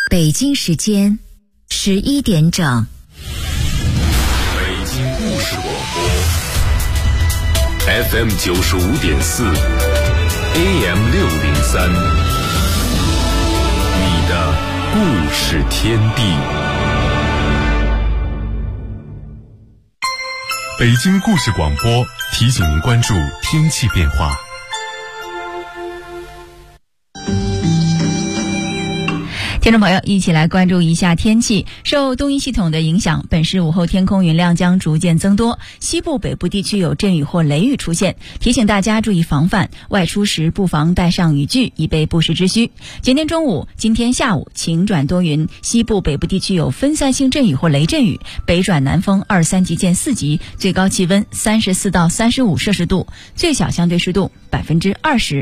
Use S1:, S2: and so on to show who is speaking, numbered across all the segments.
S1: 北京时间11点整。
S2: 北京故事广播 FM 95.4 AM 603，你的故事天地。北京故事广播提醒您关注天气变化。
S3: 听众朋友，一起来关注一下天气。受东移系统的影响，本市午后天空云量将逐渐增多，西部北部地区有阵雨或雷雨出现，提醒大家注意防范，外出时不妨带上雨具，以备不时之需。今天中午、今天下午晴转多云，西部北部地区有分散性阵雨或雷阵雨，北转南风2、3级见4级，最高气温34到35摄氏度，最小相对湿度20%。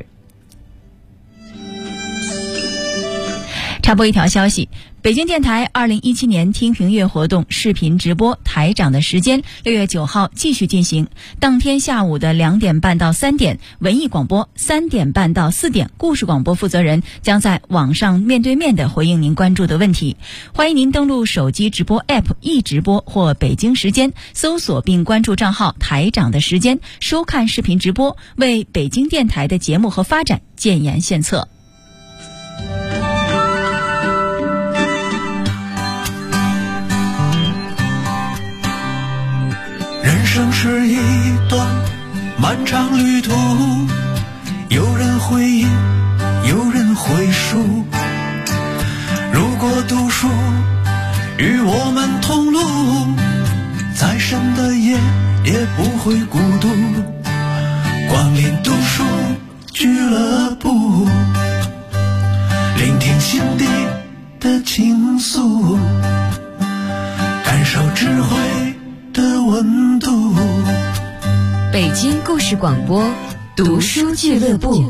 S3: 插播一条消息，北京电台2017年听评月活动视频直播台长的时间6月9号继续进行，当天下午的2点半到3点文艺广播，3点半到4点故事广播负责人将在网上面对面的回应您关注的问题。欢迎您登录手机直播 App 易直播或北京时间，搜索并关注账号台长的时间，收看视频直播，为北京电台的节目和发展建言献策。
S4: 人生是一段漫长旅途，有人回忆，有人回述。如果读书与我们同路，再深的夜也不会孤独。光临读书俱乐部，聆听心底的倾诉，感受智慧的温度。
S1: 北京故事广播读书俱乐部。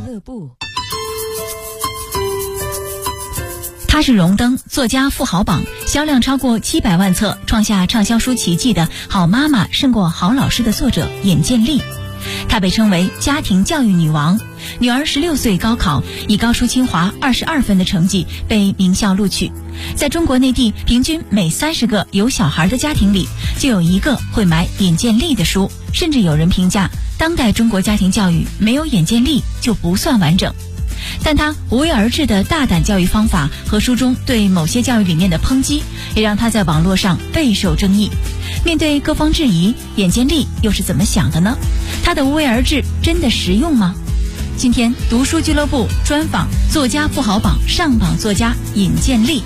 S3: 他是荣登作家富豪榜销量超过700万册，创下畅销书奇迹的好妈妈胜过好老师的作者尹建莉。她被称为家庭教育女王，女儿16岁高考以高出清华22分的成绩被名校录取。在中国内地，平均每30个有小孩的家庭里就有1个会买尹建莉的书，甚至有人评价当代中国家庭教育没有尹建莉就不算完整。但他无为而治的大胆教育方法和书中对某些教育理念的抨击，也让他在网络上备受争议。面对各方质疑，尹建莉又是怎么想的呢？他的无为而治真的实用吗？今天读书俱乐部专访作家富豪榜上榜作家尹建莉。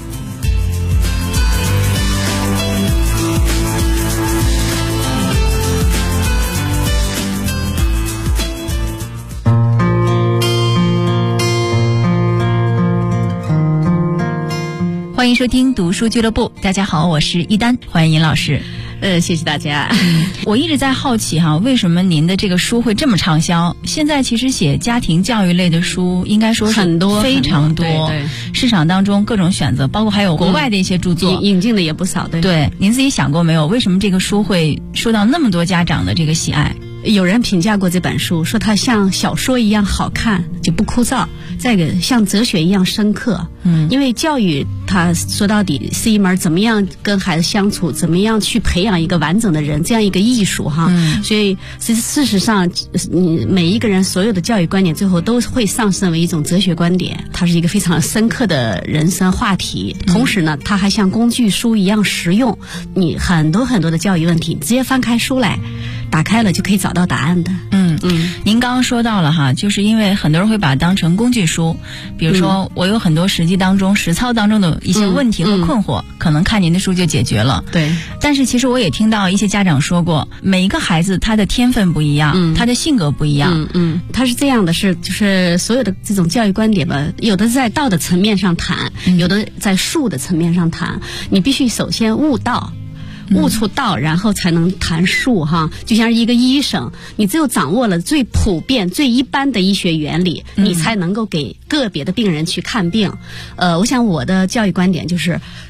S3: 欢迎收听读书俱乐部，大家好，我是一丹，欢迎尹老师。
S5: 谢谢大家。
S3: 我一直在好奇为什么您的这个书会这么畅销？现在其实写家庭教育类的书应该说是
S5: 很多，
S3: 非常多，
S5: 对，
S3: 市场当中各种选择，包括还有国外的一些著作，
S5: 引进的也不少，
S3: 对。您自己想过没有，为什么这个书会受到那么多家长的这个喜爱？
S5: 有人评价过这本书，说它像小说一样好看，就不枯燥；再一个像哲学一样深刻。因为教育它说到底是一门怎么样跟孩子相处，怎么样去培养一个完整的人这样一个艺术所以事实上，每一个人所有的教育观点最后都会上升为一种哲学观点，它是一个非常深刻的人生话题。同时呢，它还像工具书一样实用，你很多很多的教育问题直接翻开书来打开了就可以找到答案的。
S3: 您刚刚说到了就是因为很多人会把它当成工具书，比如说我有很多实操当中的一些问题和困惑，可能看您的书就解决了。
S5: 对。
S3: 但是其实我也听到一些家长说过，每一个孩子他的天分不一样，他的性格不一样。
S5: 他是这样的，就是所有的这种教育观点吧，有的在道的层面上谈，有的在术的层面上谈。你必须首先悟道。悟出道，然后才能谈术就像一个医生，你只有掌握了最普遍最一般的医学原理，你才能够给个别的病人去看病。我想我的教育观点就是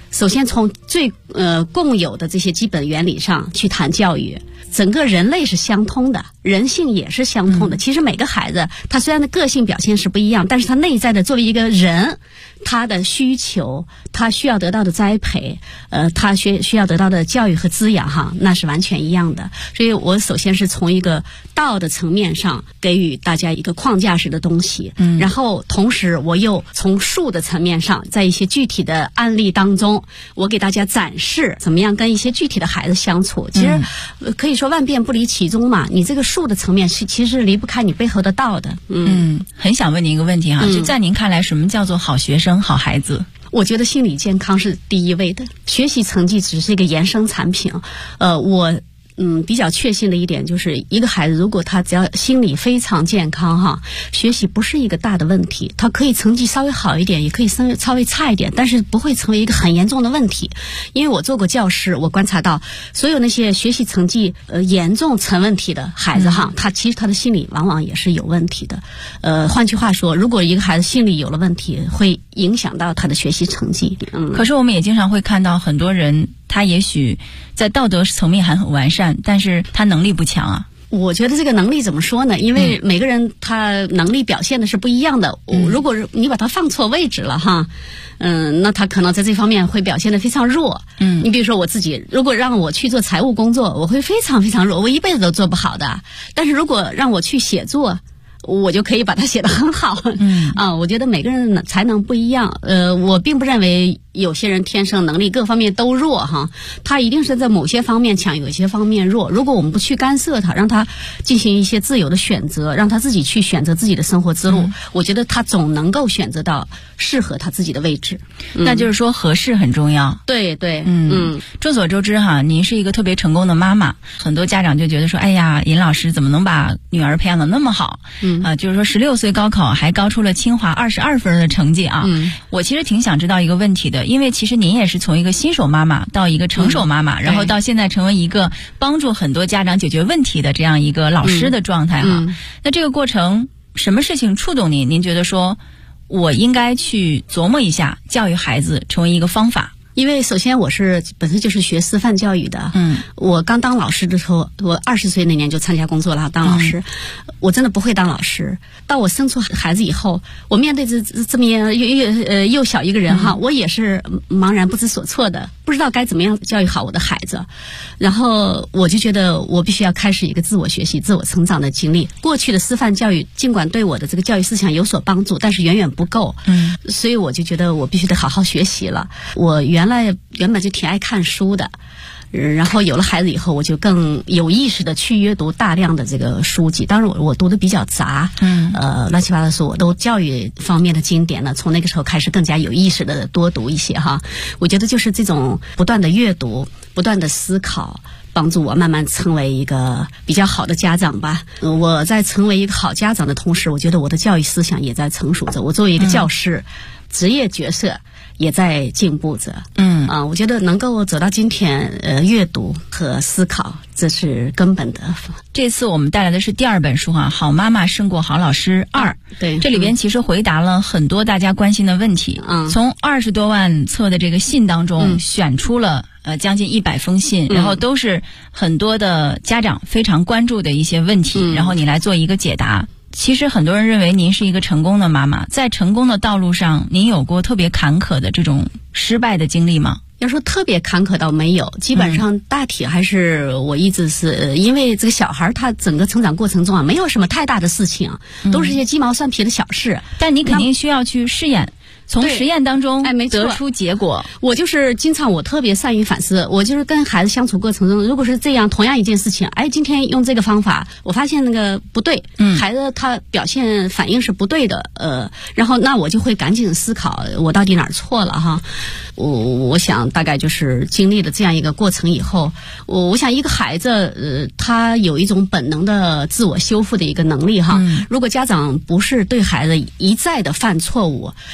S5: 首先从最共有的这些基本原理上去谈教育。整个人类是相通的，人性也是相通的。其实每个孩子他虽然的个性表现是不一样，但是他内在的作为一个人，他的需求，他需要得到的栽培，他需要得到的教育和滋养哈，那是完全一样的。所以我首先是从一个道的层面上给予大家一个框架式的东西，然后同时我又从术的层面上，在一些具体的案例当中，我给大家展示怎么样跟一些具体的孩子相处。其实可以说万变不离其宗嘛，你这个术的层面是其实离不开你背后的道的。
S3: 很想问您一个问题哈，就在您看来，什么叫做好学生、好孩子？
S5: 我觉得心理健康是第一位的，学习成绩只是一个衍生产品。我比较确信的一点就是，一个孩子如果他只要心理非常健康哈，学习不是一个大的问题，他可以成绩稍微好一点，也可以稍微差一点，但是不会成为一个很严重的问题。因为我做过教师，我观察到所有那些学习成绩严重成问题的孩子哈，他其实他的心理往往也是有问题的。换句话说，如果一个孩子心理有了问题，会影响到他的学习成绩。
S3: 可是我们也经常会看到很多人，他也许在道德层面还很完善，但是他能力不强啊。
S5: 我觉得这个能力怎么说呢？因为每个人他能力表现的是不一样的。如果你把他放错位置了哈，那他可能在这方面会表现得非常弱。你比如说我自己，如果让我去做财务工作，我会非常非常弱，我一辈子都做不好的。但是如果让我去写作，我就可以把它写得很好。我觉得每个人的才能不一样。我并不认为有些人天生能力各方面都弱哈，他一定是在某些方面强，有一些方面弱。如果我们不去干涉他，让他进行一些自由的选择，让他自己去选择自己的生活之路，我觉得他总能够选择到适合他自己的位置。
S3: 那就是说合适很重要。
S5: 对对，
S3: 众所周知哈，您是一个特别成功的妈妈，很多家长就觉得说，哎呀，尹老师怎么能把女儿培养得那么好？就是说16岁高考还高出了清华22分的成绩啊。我其实挺想知道一个问题的，因为其实您也是从一个新手妈妈到一个成熟妈妈，然后到现在成为一个帮助很多家长解决问题的这样一个老师的状态哈。那这个过程什么事情触动您？您觉得说我应该去琢磨一下教育孩子成为一个方法？
S5: 因为首先我是本身就是学师范教育的，我刚当老师的时候，我20岁那年就参加工作了当老师，我真的不会当老师。到我生出孩子以后，我面对这么幼小一个人哈，我也是茫然不知所措的，不知道该怎么样教育好我的孩子。然后我就觉得我必须要开始一个自我学习、自我成长的经历。过去的师范教育尽管对我的这个教育思想有所帮助，但是远远不够。所以我就觉得我必须得好好学习了。我原本就挺爱看书的，然后有了孩子以后，我就更有意识的去阅读大量的这个书籍。当然我读的比较杂，乱七八糟的书我都教育方面的经典呢，从那个时候开始更加有意识的多读一些哈。我觉得就是这种不断的阅读、不断的思考，帮助我慢慢成为一个比较好的家长吧。我在成为一个好家长的同时，我觉得我的教育思想也在成熟着。我作为一个教师，职业角色也在进步着。我觉得能够走到今天，阅读和思考这是根本的。
S3: 这次我们带来的是第2本书哈，《好妈妈胜过好老师2》。
S5: 对，
S3: 这里边其实回答了很多大家关心的问题。从20多万册的这个信当中，选出了将近100封信，然后都是很多的家长非常关注的一些问题，然后你来做一个解答。其实很多人认为您是一个成功的妈妈，在成功的道路上，您有过特别坎坷的这种失败的经历吗？
S5: 要说特别坎坷倒没有，基本上大体还是我一直是因为这个小孩他整个成长过程中啊，没有什么太大的事情，都是一些鸡毛蒜皮的小事。
S3: 但你肯定需要去试验，从实验当中得出结果。
S5: 我就是经常我特别善于反思，我就是跟孩子相处过程中，如果是这样同样一件事情，今天用这个方法，我发现那个不对，孩子他表现反应是不对的，然后那我就会赶紧思考我到底哪儿错了哈。我想大概就是经历了这样一个过程以后，我想一个孩子他有一种本能的自我修复的一个能力哈。如果家长不是对孩子一再的犯错误，孩子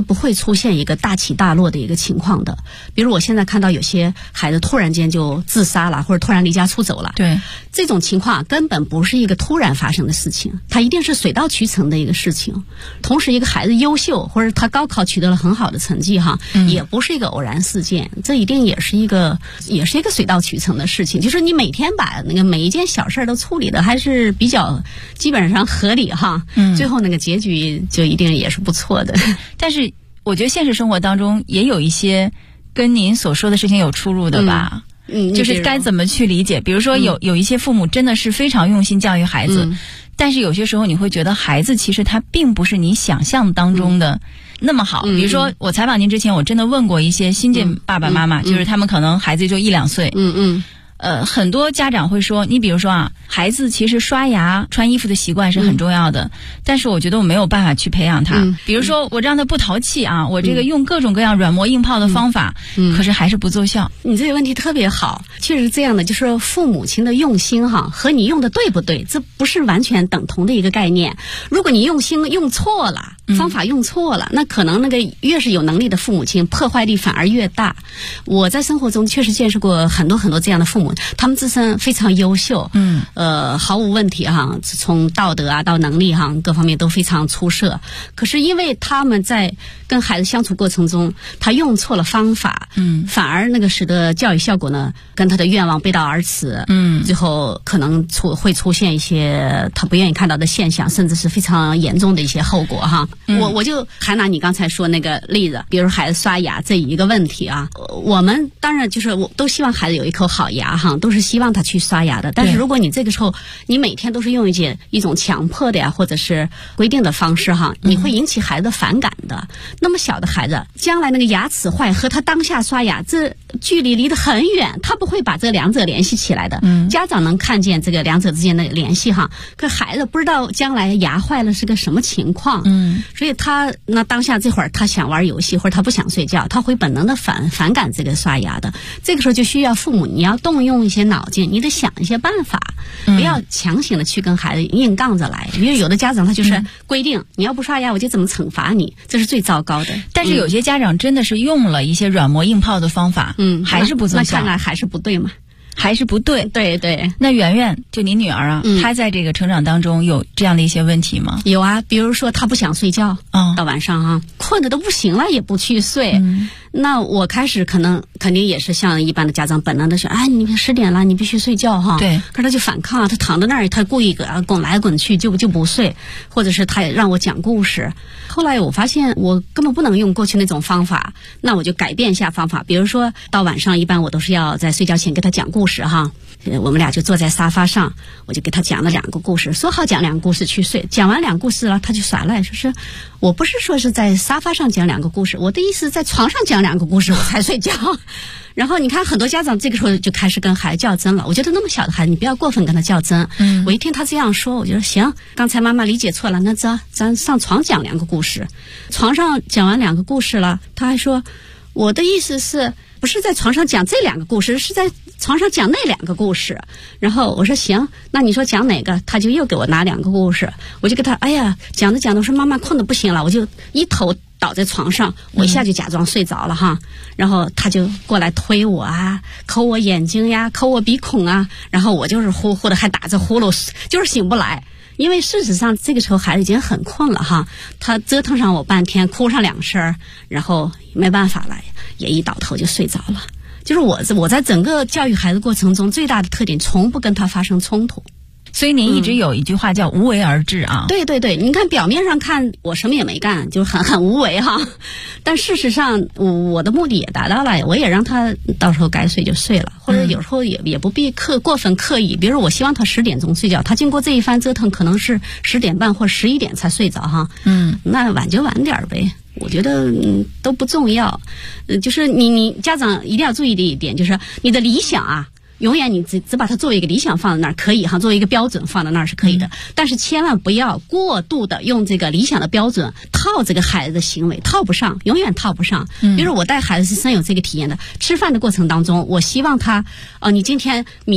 S5: 不会出现一个大起大落的一个情况的。比如我现在看到有些孩子突然间就自杀了，或者突然离家出走了，
S3: 对，
S5: 这种情况根本不是一个突然发生的事情，它一定是水到渠成的一个事情。同时一个孩子优秀，或者他高考取得了很好的成绩哈，也不是一个偶然事件，这一定也是一个水到渠成的事情。就是你每天把那个每一件小事都处理的还是比较基本上合理哈，最后那个结局就一定也是不错的。
S3: 但是我觉得现实生活当中也有一些跟您所说的事情有出入的吧？就是该怎么去理解？比如说有一些父母真的是非常用心教育孩子，但是有些时候你会觉得孩子其实他并不是你想象当中的那么好。比如说我采访您之前，我真的问过一些新晋爸爸妈妈，就是他们可能孩子就1-2岁，很多家长会说，你比如说啊，孩子其实刷牙穿衣服的习惯是很重要的，但是我觉得我没有办法去培养他。比如说我让他不淘气啊，我这个用各种各样软磨硬泡的方法，可是还是不奏效。
S5: 你这个问题特别好，确实是这样的，就是父母亲的用心哈和你用的对不对，这不是完全等同的一个概念。如果你用心用错了，方法用错了，那可能那个越是有能力的父母亲破坏力反而越大。我在生活中确实见识过很多很多这样的父母，他们自身非常优秀，毫无问题哈，从道德啊到能力哈各方面都非常出色。可是因为他们在跟孩子相处过程中，他用错了方法，反而那个使得教育效果呢跟他的愿望背道而驰，最后可能会出现一些他不愿意看到的现象，甚至是非常严重的一些后果哈。我就还拿你刚才说那个例子，比如孩子刷牙这一个问题啊，我们当然就是我都希望孩子有一口好牙哈，都是希望他去刷牙的。但是如果你这个时候你每天都是用一种强迫的呀，或者是规定的方式哈，你会引起孩子反感的。那么小的孩子将来那个牙齿坏和他当下刷牙这距离离得很远，他不会把这两者联系起来的。家长能看见这个两者之间的联系哈，可孩子不知道将来牙坏了是个什么情况。所以他那当下这会儿他想玩游戏或者他不想睡觉，他会本能的反感这个刷牙的。这个时候就需要父母你要动用一些脑筋，你得想一些办法，不要强行的去跟孩子硬杠着来。因为有的家长他就是规定你要不刷牙我就怎么惩罚你，这是最糟糕的。
S3: 但是有些家长真的是用了一些软磨硬泡的方法，还是不奏效，
S5: 那看来还是不对嘛。
S3: 还是不对。
S5: 对对。
S3: 那圆圆就您女儿啊，她在这个成长当中有这样的一些问题吗？
S5: 有啊，比如说她不想睡觉，到晚上哈困得都不行了也不去睡，那我开始肯定也是像一般的家长本能的说，哎，你10点了，你必须睡觉哈。对。可是他就反抗，他躺在那儿，他故意滚来滚去就不睡，或者是他也让我讲故事。后来我发现我根本不能用过去那种方法，那我就改变一下方法。比如说到晚上，一般我都是要在睡觉前给他讲故事哈。我们俩就坐在沙发上，我就给他讲了2个故事，说好讲2个故事去睡。讲完2个故事了，他就耍赖，说是我不是说是在沙发上讲2个故事，我的意思在床上讲2个故事我才睡觉。然后你看很多家长这个时候就开始跟孩子较真了。我觉得那么小的孩子你不要过分跟他较真。我一听他这样说，我觉得行，刚才妈妈理解错了，那咱上床讲2个故事。床上讲完2个故事了，他还说我的意思是不是在床上讲这2个故事，是在床上讲那2个故事。然后我说行，那你说讲哪个？他就又给我拿2个故事，我就给他哎呀讲着我说妈妈困得不行了，我就一头倒在床上，我一下就假装睡着了哈。然后他就过来推我啊，抠我眼睛呀，抠我鼻孔啊，然后我就是呼呼的还打着呼噜，就是醒不来。因为事实上这个时候孩子已经很困了哈，他折腾上我半天，哭上2声，然后没办法了，也一倒头就睡着了。就是我在整个教育孩子过程中最大的特点，从不跟他发生冲突。
S3: 所以您一直有一句话叫无为而治啊。
S5: 对对对，你看表面上看我什么也没干，就很无为哈，但事实上我的目的也达到了，我也让他到时候该睡就睡了，或者有时候也不必过分刻意。比如我希望他10点钟睡觉，他经过这一番折腾可能是10点半或11点才睡着哈，那晚就晚点呗。我觉得都不重要，就是你家长一定要注意的一点，就是你的理想啊，永远你只把它作为一个理想放在那儿可以哈，作为一个标准放在那儿是可以的，但是千万不要过度的用这个理想的标准套这个孩子的行为，套不上，永远套不上。比如我带孩子是深有这个体验的，吃饭的过程当中，我希望他你今天米饭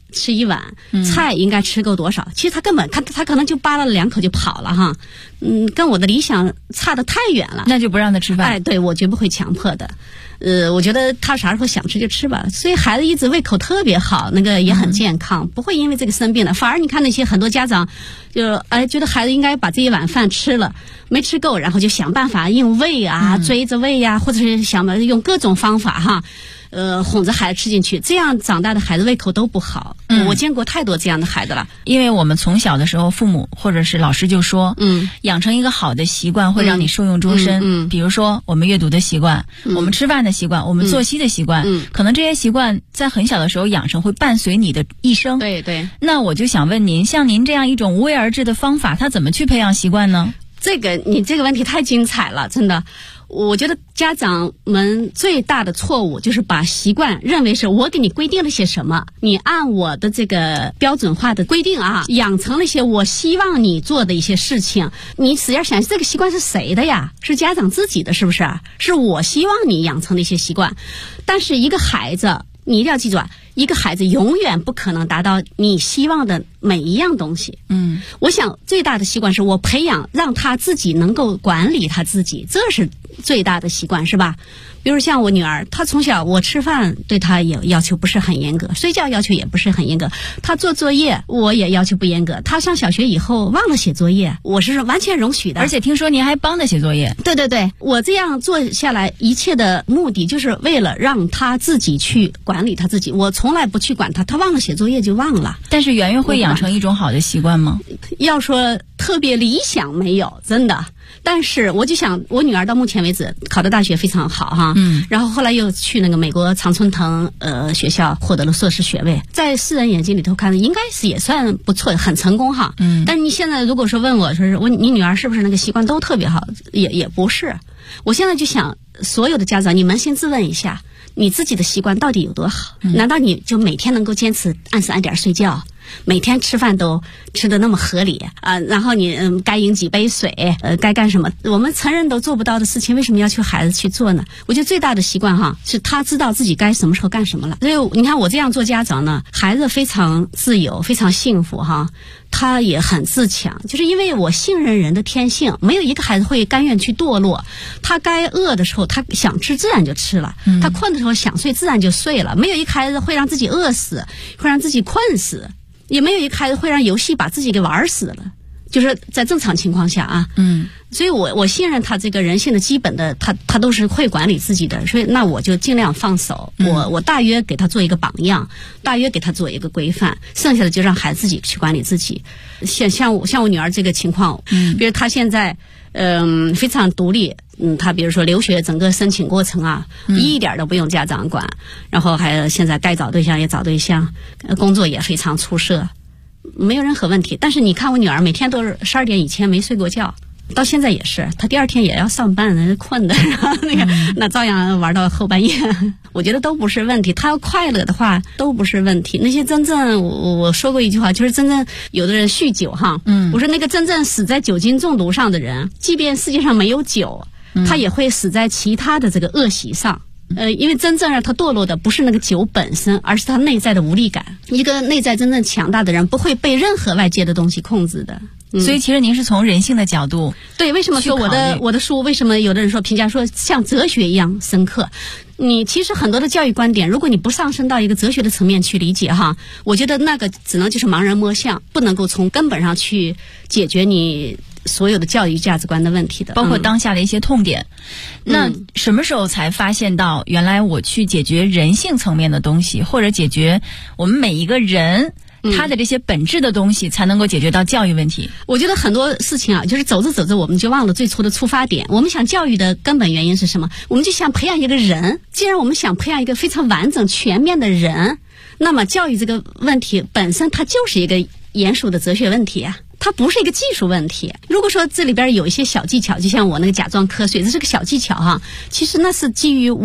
S5: 吃一碗，菜应该吃够多少？其实他根本他可能就扒拉了2口就跑了哈，跟我的理想差得太远了。
S3: 那就不让他吃饭。
S5: 哎，对，我绝不会强迫的。我觉得他啥时候想吃就吃吧，所以孩子一直胃口特别好，那个也很健康，不会因为这个生病的。反而你看那些很多家长，就觉得孩子应该把这一碗饭吃了，没吃够，然后就想办法用喂啊，追着喂呀，或者是想用各种方法哈。哄着孩子吃进去，这样长大的孩子胃口都不好。我见过太多这样的孩子了。
S3: 因为我们从小的时候，父母或者是老师就说，养成一个好的习惯会让你受用终身。比如说我们阅读的习惯，我们吃饭的习惯，我们作息的习惯，可能这些习惯在很小的时候养成，会伴随你的一生。
S5: 对对。
S3: 那我就想问您，像您这样一种无为而治的方法，他怎么去培养习惯呢？
S5: 你这个问题太精彩了，真的。我觉得家长们最大的错误就是把习惯认为是我给你规定了些什么，你按我的这个标准化的规定啊，养成了一些我希望你做的一些事情。你只要想这个习惯是谁的呀？是家长自己的，是不是？是我希望你养成的一些习惯。但是一个孩子，你一定要记住啊，一个孩子永远不可能达到你希望的每一样东西。我想最大的习惯是我培养让他自己能够管理他自己，这是最大的习惯，是吧？比如像我女儿，她从小我吃饭对她也要求不是很严格，睡觉要求也不是很严格，她做作业我也要求不严格。她上小学以后忘了写作业，我是完全容许的。
S3: 而且听说您还帮她写作业。
S5: 对对对，我这样做下来一切的目的就是为了让她自己去管理她自己，我从来不去管她，她忘了写作业就忘了。
S3: 但是圆圆会养成一种好的习惯吗？
S5: 要说特别理想没有，真的。但是我就想，我女儿到目前为止考的大学非常好哈，然后后来又去那个美国常春藤学校获得了硕士学位，在世人眼睛里头看应该是也算不错，很成功哈。但是你现在如果说问我说是你女儿是不是那个习惯都特别好，也不是。我现在就想，所有的家长，你扪心自问一下，你自己的习惯到底有多好？难道你就每天能够坚持按时按点睡觉？每天吃饭都吃得那么合理啊，然后你该饮几杯水，该干什么，我们成人都做不到的事情，为什么要求孩子去做呢？我觉得最大的习惯哈，是他知道自己该什么时候干什么了。所以你看我这样做家长呢，孩子非常自由，非常幸福哈。他也很自强，就是因为我信任人的天性，没有一个孩子会甘愿去堕落。他该饿的时候，他想吃自然就吃了；他困的时候想睡，自然就睡了。没有一个孩子会让自己饿死，会让自己困死，也没有一个孩子会让游戏把自己给玩死了。就是在正常情况下啊，所以我信任他这个人性的基本的，他都是会管理自己的，所以那我就尽量放手，我大约给他做一个榜样，大约给他做一个规范，剩下的就让孩子自己去管理自己。像我女儿这个情况，比如她现在非常独立，她比如说留学整个申请过程啊，一点都不用家长管，然后还现在该找对象也找对象，工作也非常出色。没有任何问题。但是你看我女儿每天都是12点以前没睡过觉，到现在也是，她第二天也要上班，困的，然后那照样玩到后半夜。我觉得都不是问题，她要快乐的话都不是问题。那些真正我说过一句话，就是真正有的人酗酒哈，我说那个真正死在酒精中毒上的人，即便世界上没有酒，他也会死在其他的这个恶习上。因为真正让他堕落的不是那个酒本身，而是他内在的无力感。一个内在真正强大的人不会被任何外界的东西控制的。
S3: 所以其实您是从人性的角度，
S5: 对，为什么说我的书，为什么有的人说评价说像哲学一样深刻？你其实很多的教育观点，如果你不上升到一个哲学的层面去理解哈，我觉得那个只能就是盲人摸象，不能够从根本上去解决你所有的教育价值观的问题的，
S3: 包括当下的一些痛点。那什么时候才发现到原来我去解决人性层面的东西，或者解决我们每一个人他的这些本质的东西，才能够解决到教育问题？
S5: 我觉得很多事情啊，就是走着走着我们就忘了最初的出发点。我们想教育的根本原因是什么？我们就想培养一个人。既然我们想培养一个非常完整全面的人，那么教育这个问题本身它就是一个严肃的哲学问题啊，它不是一个技术问题。如果说这里边有一些小技巧，就像我那个假装瞌睡，这是个小技巧哈，其实那是基于我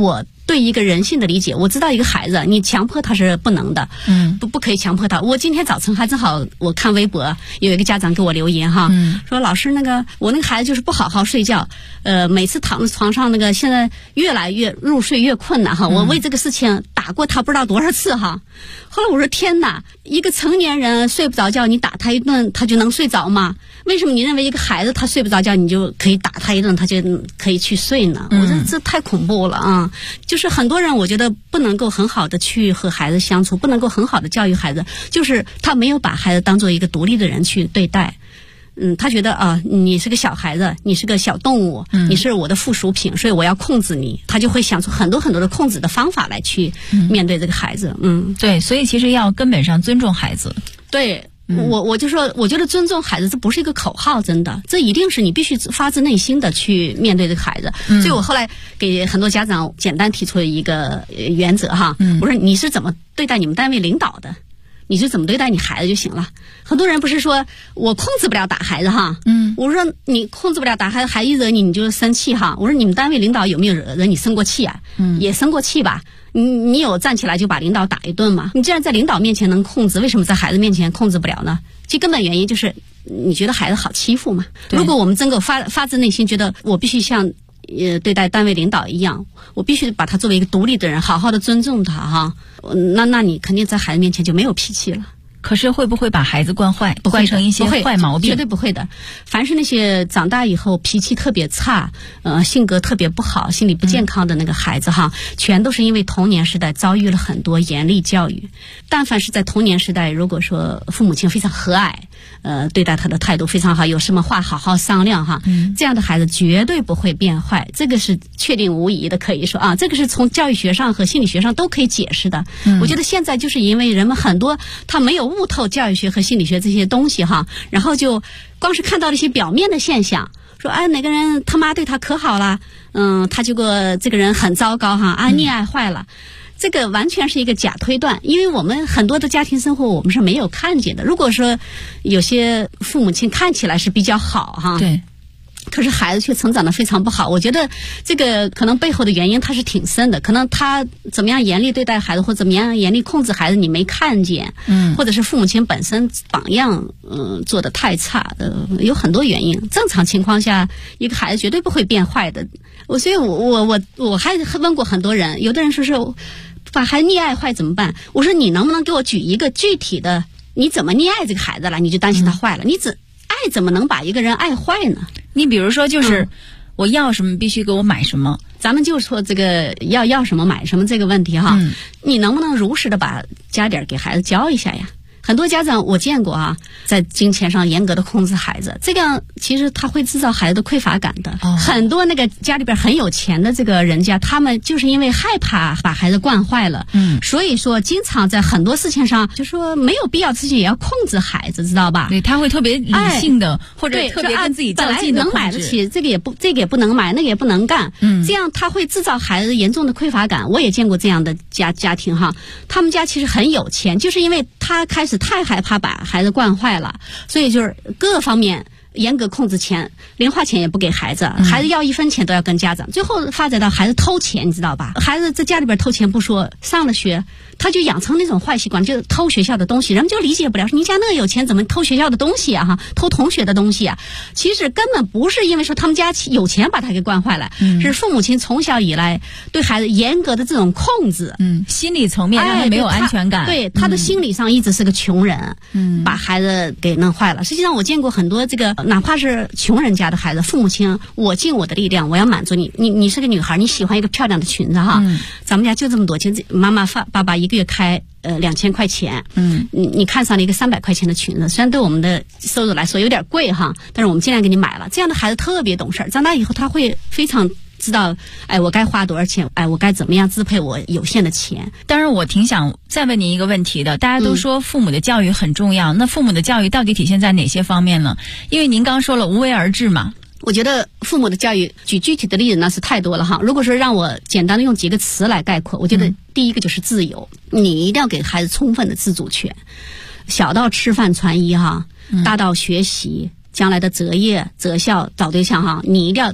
S5: 对一个人性的理解。我知道一个孩子，你强迫他是不能的，不可以强迫他。我今天早晨还正好我看微博，有一个家长给我留言哈，说老师我那个孩子就是不好好睡觉，每次躺在床上现在越来越入睡越困难哈。我为这个事情打过他不知道多少次哈。后来我说天哪，一个成年人睡不着觉，你打他一顿他就能睡着吗？为什么你认为一个孩子他睡不着觉，你就可以打他一顿他就可以去睡呢？我觉得这太恐怖了啊！就是很多人我觉得不能够很好的去和孩子相处，不能够很好的教育孩子，就是他没有把孩子当做一个独立的人去对待。他觉得你是个小孩子，你是个小动物，你是我的附属品，所以我要控制你。他就会想出很多很多的控制的方法来去面对这个孩子。
S3: 对，所以其实要根本上尊重孩子。
S5: 对。我就说，我觉得尊重孩子这不是一个口号，真的，这一定是你必须发自内心的去面对这个孩子。所以我后来给很多家长简单提出了一个原则哈，我说你是怎么对待你们单位领导的，你是怎么对待你孩子就行了。很多人不是说我控制不了打孩子哈，我说你控制不了打孩子，孩子一惹你就生气哈。我说你们单位领导有没有惹你生过气啊？也生过气吧。你有站起来就把领导打一顿吗？你既然在领导面前能控制，为什么在孩子面前控制不了呢？其根本原因就是你觉得孩子好欺负嘛。如果我们真够发自内心觉得我必须像对待单位领导一样，我必须把他作为一个独立的人，好好的尊重他哈，那你肯定在孩子面前就没有脾气了。
S3: 可是会不会把孩子惯坏，惯成一些坏毛病？
S5: 绝对不会的。凡是那些长大以后脾气特别差，性格特别不好，心理不健康的那个孩子哈，全都是因为童年时代遭遇了很多严厉教育。但凡是在童年时代，如果说父母亲非常和蔼，对待他的态度非常好，有什么话好好商量哈，这样的孩子绝对不会变坏，这个是确定无疑的，可以说啊，这个是从教育学上和心理学上都可以解释的。我觉得现在就是因为人们很多他没有悟透教育学和心理学这些东西哈，然后就光是看到了一些表面的现象，说哪个人他妈对他可好了，他这个人很糟糕哈，溺爱坏了。这个完全是一个假推断，因为我们很多的家庭生活我们是没有看见的。如果说有些父母亲看起来是比较好哈，
S3: 对，
S5: 可是孩子却成长得非常不好，我觉得这个可能背后的原因它是挺深的，可能他怎么样严厉对待孩子或怎么样严厉控制孩子你没看见，或者是父母亲本身榜样做得太差的，有很多原因。正常情况下一个孩子绝对不会变坏的。所以我还问过很多人，有的人说是把孩子溺爱坏怎么办？我说你能不能给我举一个具体的，你怎么溺爱这个孩子了，你就担心他坏了，你爱怎么能把一个人爱坏呢？
S3: 你比如说就是我要什么必须给我买什么，
S5: 咱们就说这个要什么买什么这个问题哈，你能不能如实的把家底儿给孩子教一下呀？很多家长我见过啊，在金钱上严格的控制孩子，这样其实他会制造孩子的匮乏感的。很多那个家里边很有钱的这个人家，他们就是因为害怕把孩子惯坏了，所以说经常在很多事情上就说没有必要之前也要控制孩子，知道吧？
S3: 对，他会特别理性的，或者特别跟自己较劲的控制。
S5: 能买得起这个也不能买，那个也不能干，这样他会制造孩子严重的匮乏感。我也见过这样的家庭哈，他们家其实很有钱，就是因为他开始太害怕把孩子惯坏了，所以就是各方面严格控制钱，零花钱也不给孩子，孩子要1分钱都要跟家长，最后发展到孩子偷钱，你知道吧？孩子在家里边偷钱不说，上了学他就养成那种坏习惯，就是偷学校的东西，人们就理解不了，你家那么有钱怎么偷学校的东西啊？偷同学的东西啊？其实根本不是因为说他们家有钱把他给惯坏了，是父母亲从小以来对孩子严格的这种控制，
S3: 心理层面让他没有安全感，
S5: 对他的心理上一直是个穷人，把孩子给弄坏了。实际上我见过很多这个哪怕是穷人家的孩子，父母亲我尽我的力量，我要满足你是个女孩，你喜欢一个漂亮的裙子哈，咱们家就这么多钱，妈妈爸爸一个月开2000块钱，你看上了一个300块钱的裙子，虽然对我们的收入来说有点贵哈，但是我们尽量给你买了。这样的孩子特别懂事，长大以后他会非常知道，我该花多少钱，我该怎么样支配我有限的钱。
S3: 当然我挺想再问您一个问题的，大家都说父母的教育很重要，那父母的教育到底体现在哪些方面呢？因为您刚说了无为而治嘛。
S5: 我觉得父母的教育举具体的例子那是太多了哈。如果说让我简单的用几个词来概括，我觉得第一个就是自由，你一定要给孩子充分的自主权，小到吃饭穿衣哈，大到学习，将来的择业择校找对象哈，你一定要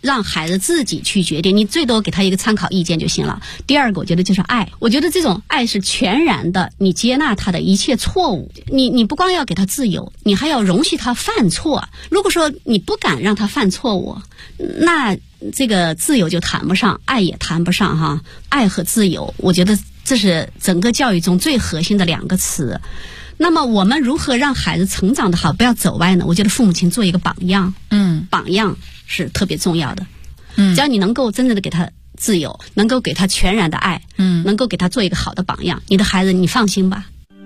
S5: 让孩子自己去决定，你最多给他一个参考意见就行了。第二个，我觉得就是爱，我觉得这种爱是全然的，你接纳他的一切错误，你不光要给他自由，你还要容许他犯错。如果说你不敢让他犯错误，那这个自由就谈不上，爱也谈不上哈。爱和自由，我觉得这是整个教育中最核心的两个词。那么我们如何让孩子成长的好，不要走歪呢？我觉得父母亲做一个榜样，榜样是特别重要的。只要你能够真正的给他自由，能够给他全然的爱，能够给他做一个好的榜样，你的孩子你放心吧。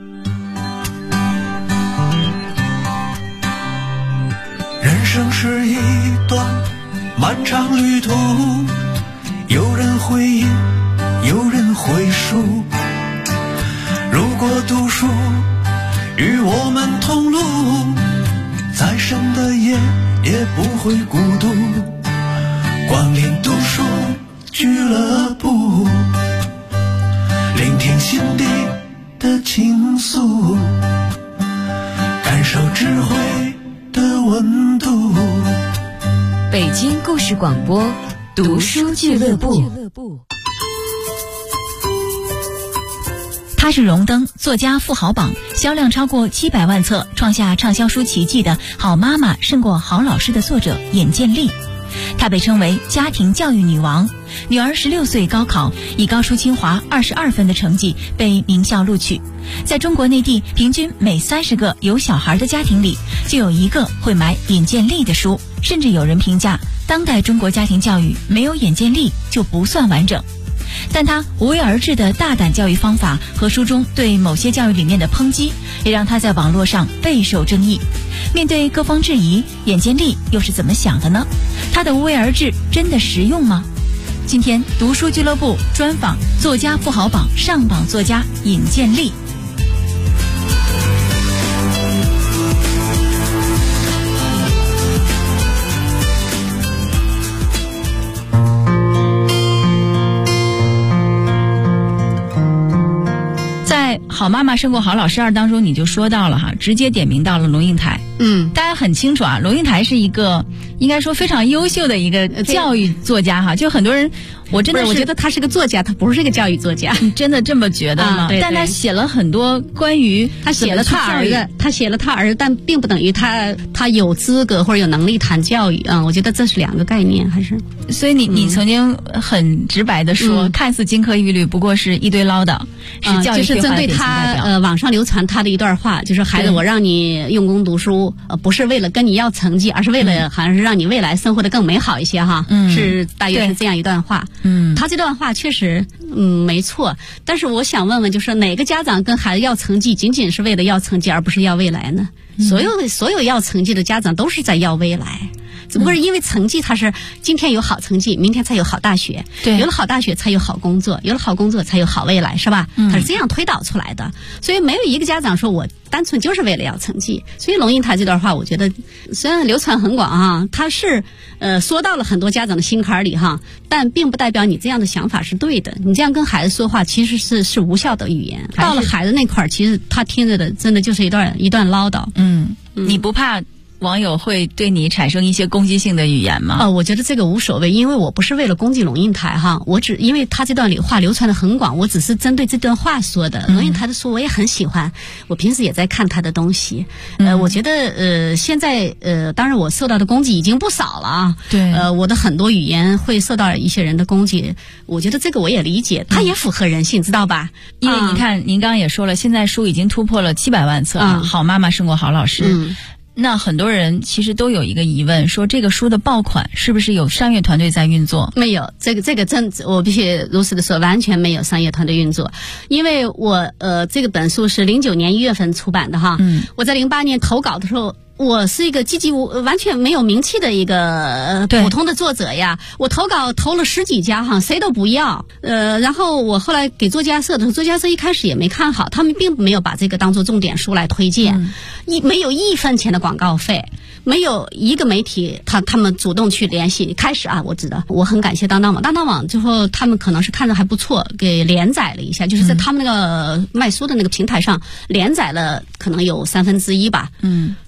S4: 人生是一段漫长旅途，有人回忆，有人回述。如果读书与我们同路，再深的夜也不会孤独。光临读书俱乐部，聆听心底的倾诉，感受智慧的温度。
S1: 北京故事广播读书俱乐部。
S3: 他是荣登作家富豪榜，销量超过700万册，创下畅销书奇迹的好妈妈胜过好老师的作者尹建莉。她被称为家庭教育女王，女儿16岁高考以高出清华22分的成绩被名校录取。在中国内地，平均每30个有小孩的家庭里，就有1个会买尹建莉的书，甚至有人评价，当代中国家庭教育没有尹建莉就不算完整。但他无为而治的大胆教育方法和书中对某些教育理念的抨击，也让他在网络上备受争议。面对各方质疑，尹建莉又是怎么想的呢？他的无为而治真的实用吗？今天读书俱乐部专访作家富豪榜上榜作家尹建莉。好妈妈胜过好老师2当中，你就说到了哈，直接点名到了龙应台。大家很清楚啊，龙应台是一个应该说非常优秀的一个教育作家哈，就很多人我真的是
S5: 我觉得他是个作家，他不是个教育作家。
S3: 你真的这么觉得吗？
S5: 对，
S3: 但他写了很多关于
S5: 他写了他儿子，但并不等于他有资格或者有能力谈教育啊。我觉得这是2个概念，还是。
S3: 所以你曾经很直白的说，看似金科玉律，不过是一堆唠叨，是教育
S5: 就是针对他网上流传他的一段话，就是孩子，我让你用功读书，不是为了跟你要成绩，而是为了好像是让你未来生活的更美好一些哈。是大约是这样一段话。他这段话确实没错，但是我想问问，就是哪个家长跟孩子要成绩仅仅是为了要成绩，而不是要未来呢？所有要成绩的家长都是在要未来。只不过是因为成绩，它是今天有好成绩，明天才有好大学，对，有了好大学才有好工作，有了好工作才有好未来，是吧？它是这样推导出来的。所以没有一个家长说我单纯就是为了要成绩。所以龙应台这段话，我觉得虽然流传很广哈，它是说到了很多家长的心坎里哈，但并不代表你这样的想法是对的。你这样跟孩子说话，其实是无效的语言。到了孩子那块儿，其实他听着的真的就是一段唠叨。
S3: 你不怕网友会对你产生一些攻击性的语言吗？
S5: 我觉得这个无所谓，因为我不是为了攻击龙应台哈，我只因为他这段话流传的很广，我只是针对这段话说的。龙应台的书我也很喜欢，我平时也在看他的东西。我觉得现在当然我受到的攻击已经不少了啊。对。我的很多语言会受到一些人的攻击，我觉得这个我也理解，它也符合人性，知道吧？
S3: 因为你看，您刚刚也说了，现在书已经突破了700万册，好妈妈胜过好老师。那很多人其实都有一个疑问，说这个书的爆款是不是有商业团队在运作？
S5: 没有，这个真我必须如实的说，完全没有商业团队运作。因为我这个本书是09年1月份出版的哈，我在08年投稿的时候，我是一个完全没有名气的一个普通的作者呀，我投稿投了10几家哈，谁都不要。然后我后来给作家社的时候，作家社一开始也没看好，他们并没有把这个当做重点书来推荐，没有1分钱的广告费，没有一个媒体他们主动去联系。开始我知道，我很感谢当当网最后他们可能是看着还不错，给连载了一下，就是在他们那个卖书的那个平台上连载了可能有1/3吧。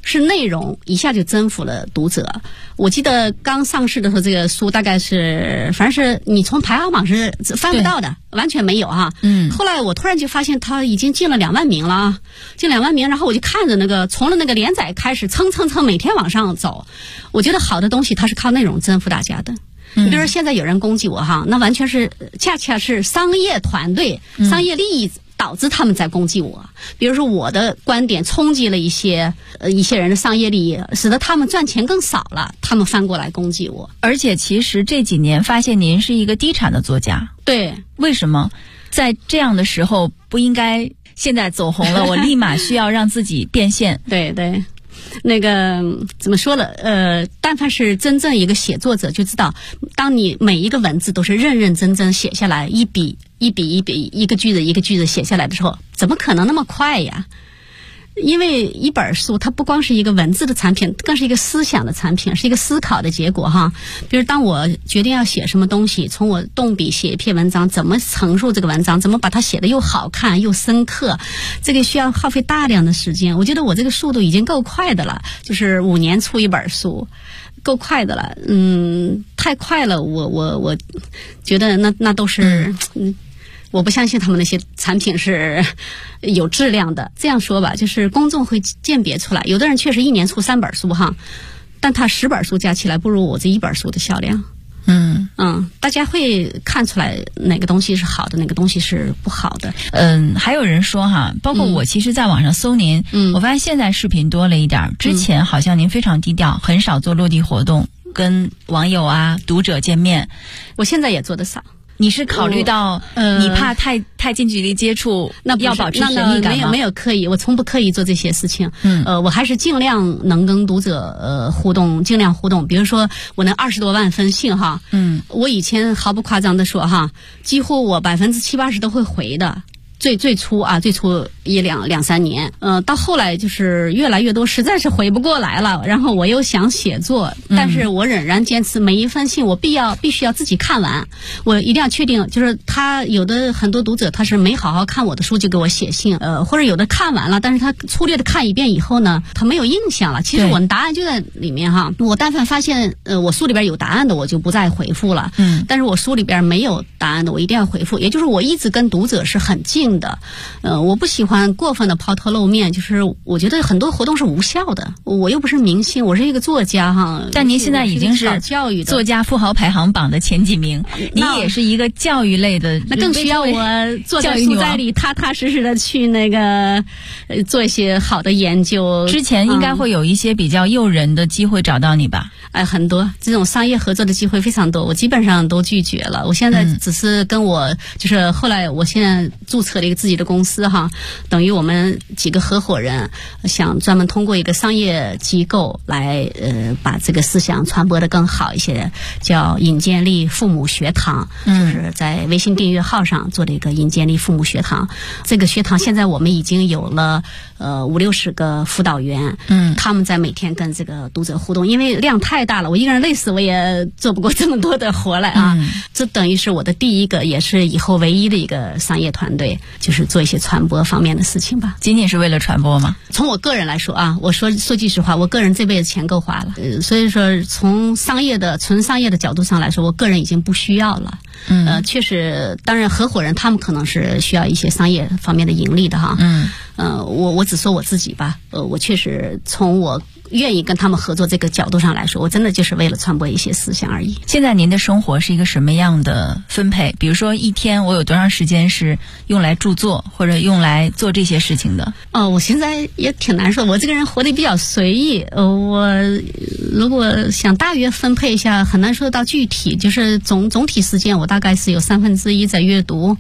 S5: 是内容一下就征服了读者。我记得刚上市的时候，这个书大概是，反正是你从排行榜是翻不到的，完全没有哈。后来我突然就发现它已经进了2万名了啊，进2万名，然后我就看着那个从了那个连载开始蹭每天往上走。我觉得好的东西它是靠内容征服大家的。你比如说现在有人攻击我哈，那完全是恰恰是商业团队、商业利益导致他们在攻击我。比如说我的观点冲击了一些人的商业利益，使得他们赚钱更少了，他们翻过来攻击我。
S3: 而且其实这几年发现您是一个低产的作家，
S5: 对，
S3: 为什么在这样的时候不应该现在走红了，我立马需要让自己变现？
S5: 对对。那个怎么说了？但凡是真正一个写作者就知道，当你每一个文字都是认认真真写下来，一笔一个句子一个句子写下来的时候，怎么可能那么快呀？因为一本书它不光是一个文字的产品，更是一个思想的产品，是一个思考的结果哈。比如当我决定要写什么东西，从我动笔写一篇文章，怎么陈述这个文章，怎么把它写得又好看又深刻，这个需要耗费大量的时间。我觉得我这个速度已经够快的了，就是5年出一本书，够快的了。太快了，我觉得那都是我不相信他们那些产品是有质量的。这样说吧，就是公众会鉴别出来，有的人确实1年出3本书哈，但他10本书加起来不如我这1本书的销量。大家会看出来哪个东西是好的，哪个东西是不好的。
S3: 还有人说哈，包括我其实在网上搜您，我发现现在视频多了一点，之前好像您非常低调，很少做落地活动，跟网友啊读者见面。
S5: 我现在也做得少。
S3: 你是考虑到你怕太近距离接触，
S5: 那
S3: 要保持神秘感吗？
S5: 没有刻意，我从不刻意做这些事情。我还是尽量能跟读者互动，尽量互动。比如说我那20多万封信哈，我以前毫不夸张的说哈，几乎我70-80%都会回的。最初两三年，到后来就是越来越多，实在是回不过来了。然后我又想写作，但是我仍然坚持每一封信我必须要自己看完，我一定要确定，就是他有的很多读者他是没好好看我的书就给我写信，或者有的看完了，但是他粗略的看一遍以后呢，他没有印象了。其实我的答案就在里面哈，我但凡发现我书里边有答案的，我就不再回复了。但是我书里边没有答案的，我一定要回复。也就是我一直跟读者是很近的，我不喜欢过分的抛头露面，就是我觉得很多活动是无效的。我又不是明星，我是一个作家哈。
S3: 但您现在已经是
S5: 教育的
S3: 作家富豪排行榜的前几名，您也是一个教育类的，
S5: 那更需要我坐在书斋里踏踏实实的去那个做一些好的研究。
S3: 之前应该会有一些比较诱人的机会找到你吧？
S5: 很多这种商业合作的机会非常多，我基本上都拒绝了。我现在只是跟就是后来我现在注册了一个自己的公司哈，等于我们几个合伙人想专门通过一个商业机构来把这个思想传播得更好一些，叫尹建莉父母学堂，就是在微信订阅号上做了一个尹建莉父母学堂。这个学堂现在我们已经有了50-60个辅导员，他们在每天跟这个读者互动，因为量太大了，我一个人累死我也做不过这么多的活来啊。这等于是我的第一个也是以后唯一的一个商业团队，就是做一些传播方面的事情吧。
S3: 仅仅是为了传播吗？
S5: 从我个人来说啊，我说句实话，我个人这辈子钱够花了，所以说从纯商业的角度上来说，我个人已经不需要了。确实，当然合伙人他们可能是需要一些商业方面的盈利的哈。我只说我自己吧，我确实从我愿意跟他们合作这个角度上来说，我真的就是为了传播一些思想而已。
S3: 现在您的生活是一个什么样的分配？比如说一天我有多长时间是用来著作或者用来做这些事情的？
S5: 我现在也挺难受，我这个人活得比较随意。我如果想大约分配一下，很难说到具体，就是总体时间我大概是有1/3在阅读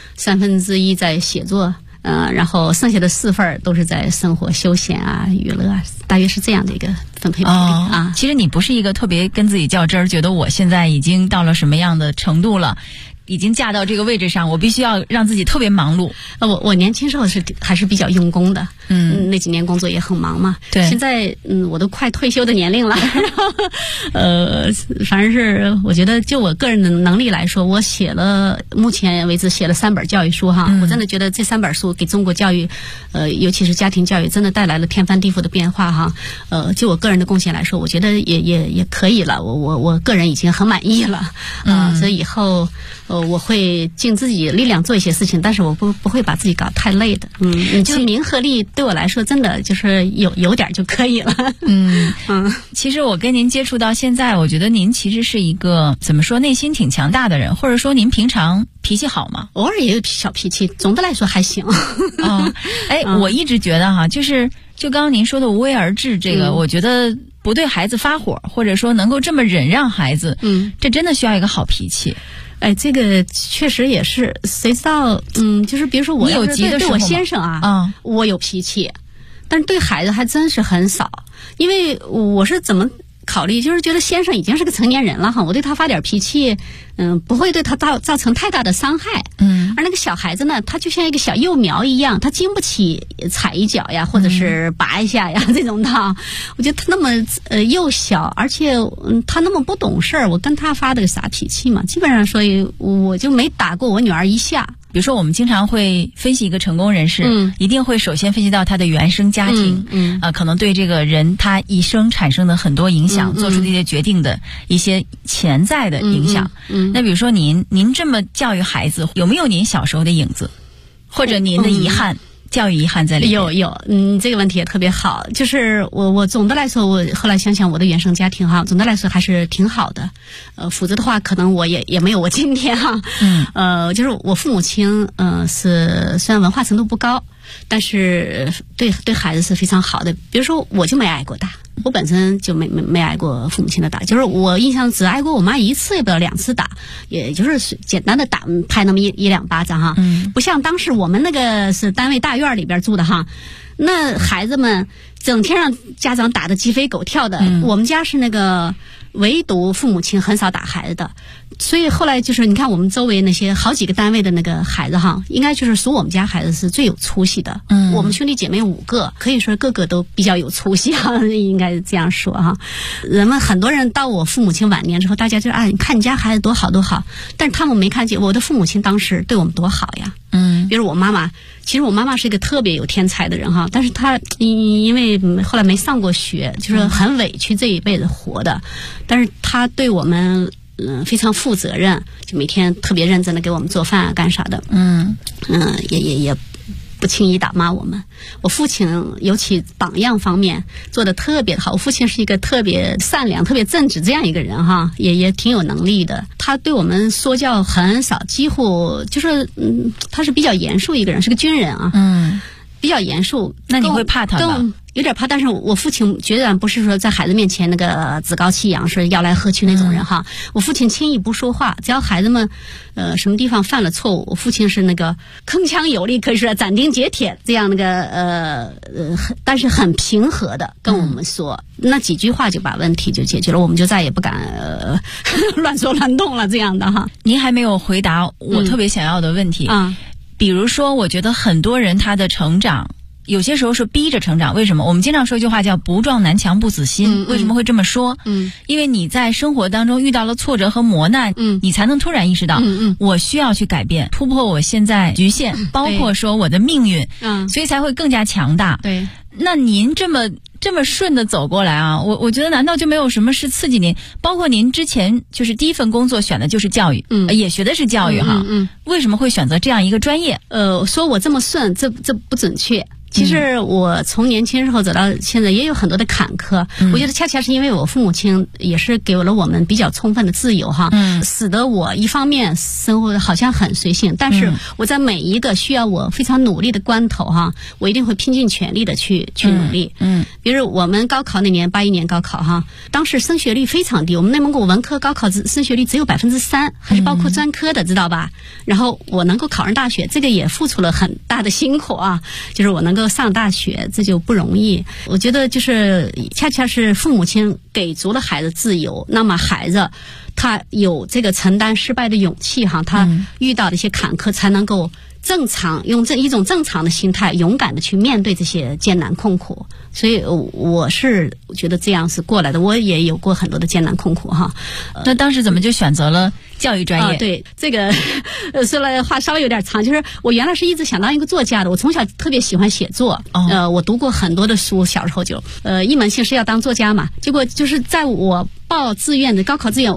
S5: ，1/3在写作。然后剩下的4份都是在生活、休闲啊、娱乐啊，大约是这样的一个分配比例啊。
S3: 其实你不是一个特别跟自己较真儿，觉得我现在已经到了什么样的程度了， 已经嫁到这个位置上，我必须要让自己特别忙碌。
S5: 我年轻时候还是比较用功的，那几年工作也很忙嘛。
S3: 对，
S5: 现在我都快退休的年龄了，然后反正是我觉得就我个人的能力来说，我目前为止写了3本教育书哈，我真的觉得这3本书给中国教育，尤其是家庭教育，真的带来了天翻地覆的变化哈。就我个人的贡献来说，我觉得也可以了，我个人已经很满意了，所以以后我会尽自己力量做一些事情，但是我不会把自己搞太累的。你就名和利对我来说真的就是有点就可以了。
S3: 其实我跟您接触到现在，我觉得您其实是一个怎么说，内心挺强大的人，或者说您平常脾气好吗？
S5: 偶尔也有小脾气，总的来说还行。
S3: 我一直觉得哈，就刚刚您说的无为而治这个，我觉得不对孩子发火，或者说能够这么忍让孩子，这真的需要一个好脾气。
S5: 这个确实也是，谁知道，就是比如说我
S3: 有急的时候
S5: 对我先生啊，我有脾气，但是对孩子还真是很少，因为我是怎么考虑，就是觉得先生已经是个成年人了哈，我对他发点脾气，不会对他造成太大的伤害。而那个小孩子呢，他就像一个小幼苗一样，他经不起踩一脚呀，或者是拔一下呀，这种的。我觉得他那么幼小，而且他那么不懂事儿，我跟他发的个啥脾气嘛？基本上所以我就没打过我女儿一下。
S3: 比如说我们经常会分析一个成功人士，一定会首先分析到他的原生家庭，可能对这个人他一生产生的很多影响，做出这些决定的一些潜在的影响。那比如说您这么教育孩子，有没有您小时候的影子，或者您的遗憾？教育遗憾在里面。
S5: 有，这个问题也特别好。就是我总的来说，我后来想想我的原生家庭哈，总的来说还是挺好的。否则的话，可能我也没有我今天哈。就是我父母亲是虽然文化程度不高，但是对孩子是非常好的。比如说，我就没挨过打。我本身就没挨过父母亲的打，就是我印象只挨过我妈1次也不到2次打，也就是简单的打拍那么一两巴掌哈。不像当时我们那个是单位大院里边住的哈，那孩子们整天让家长打得鸡飞狗跳的。我们家是那个唯独父母亲很少打孩子的，所以后来就是你看我们周围那些好几个单位的那个孩子哈，应该就是属我们家孩子是最有出息的。我们兄弟姐妹5个，可以说个个都比较有出息哈，应该这样说哈。很多人到我父母亲晚年之后，大家就你看你家孩子多好多好，但是他们没看见我的父母亲当时对我们多好呀。比如我妈妈，其实我妈妈是一个特别有天才的人哈，但是她因为后来没上过学，就是很委屈这一辈子活的，但是她对我们非常负责任，就每天特别认真的给我们做饭啊干啥的。也不轻易打骂我们。我父亲尤其榜样方面做得特别好，我父亲是一个特别善良特别正直这样一个人哈，也挺有能力的。他对我们说教很少，几乎就是他是比较严肃一个人，是个军人啊。比较严肃。
S3: 那你会怕他吗？
S5: 有点怕，但是我父亲决然不是说在孩子面前那个趾高气扬是要来喝去那种人哈。我父亲轻易不说话，只要孩子们什么地方犯了错误，我父亲是那个铿锵有力，可以说斩钉截铁这样那个但是很平和的跟我们说，那几句话就把问题就解决了，我们就再也不敢乱说乱动了这样的哈。
S3: 您还没有回答我特别想要的问题比如说我觉得很多人他的成长有些时候是逼着成长，为什么？我们经常说一句话叫不撞南墙不死心。为什么会这么说？因为你在生活当中遇到了挫折和磨难，你才能突然意识到，我需要去改变，突破我现在局限，包括说我的命运，所以才会更加强大。
S5: 对，
S3: 那您这么顺的走过来啊，我觉得难道就没有什么是刺激您？包括您之前就是第一份工作选的就是教育，也学的是教育哈，为什么会选择这样一个专业？
S5: 说我这么顺，这不准确。其实我从年轻时候走到现在也有很多的坎坷，我觉得恰恰是因为我父母亲也是给了我们比较充分的自由哈，使得我一方面生活好像很随性，但是我在每一个需要我非常努力的关头哈，我一定会拼尽全力的去努力。比如我们高考那年81年高考哈，当时升学率非常低，我们内蒙古文科高考升学率只有3%，还是包括专科的，知道吧？然后我能够考上大学，这个也付出了很大的辛苦啊，就是我能够都上大学，这就不容易。我觉得就是恰恰是父母亲给足了孩子自由，那么孩子他有这个承担失败的勇气哈，他遇到的一些坎坷才能够正常用这一种正常的心态勇敢的去面对这些艰难困苦。所以我是觉得这样是过来的，我也有过很多的艰难困苦哈。
S3: 那当时怎么就选择了教育专业？
S5: 对，这个说来话稍微有点长，就是我原来是一直想当一个作家的，我从小特别喜欢写作，我读过很多的书，小时候就一门心是要当作家嘛。结果就是在我报志愿的高考志愿，